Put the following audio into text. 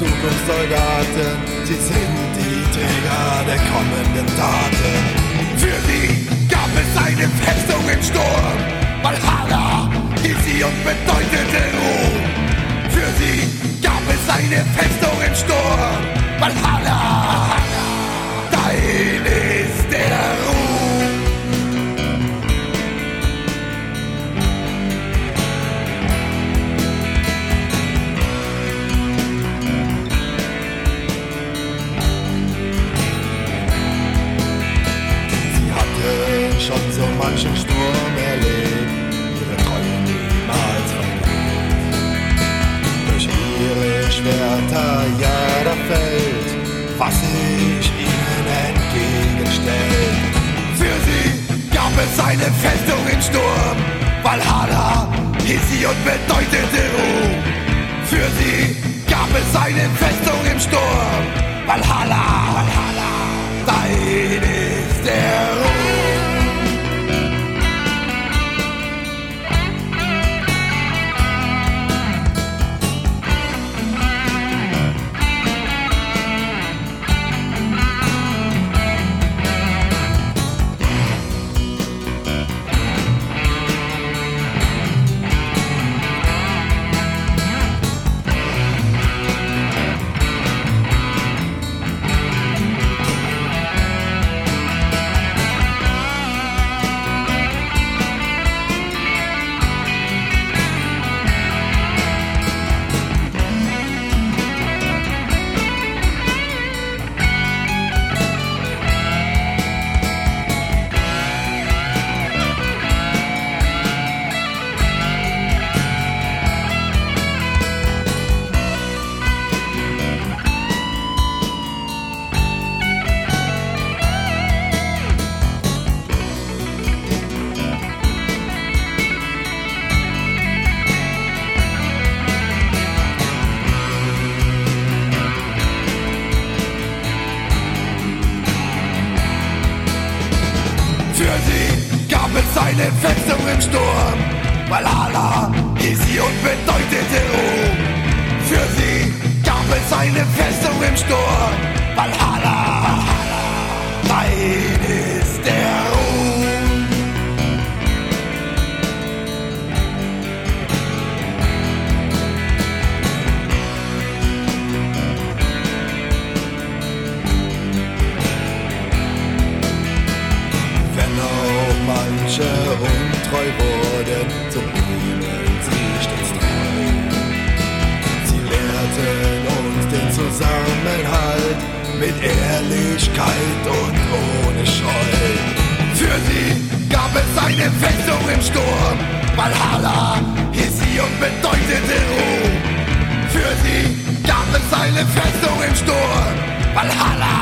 Zukunftssoldaten, sie sind die Träger der kommenden Taten. Für sie gab es eine Festung im Sturm, Valhalla hieß sie und bedeutete Ruhm. Für sie gab es eine Festung im Sturm, Valhalla, dein ist der Ruhm. Sie hatten schon so manchen Sturm erlebt, ihre Treue niemals vergeht. Durch ihre Schwerter, ja, da fällt, was sich ihnen entgegenstellt. Für sie gab es eine Festung im Sturm, Valhalla hieß sie und bedeutete Ruhm. Für sie gab es eine Festung im Sturm, Valhalla, dein ist der Ruhm. Für sie gab es eine Festung im Sturm, Valhalla hieß sie und bedeutete Ruhm. Für sie gab es eine Festung im Sturm, Valhalla, dein ist der Ruhm. Manche untreu wurden, so blieben sie stets treu. Sie lehrten uns den Zusammenhalt mit Ehrlichkeit und ohne Scheu. Für sie gab es eine Festung im Sturm, Valhalla hieß sie und bedeutete Ruhm. Für sie gab es eine Festung im Sturm, Valhalla.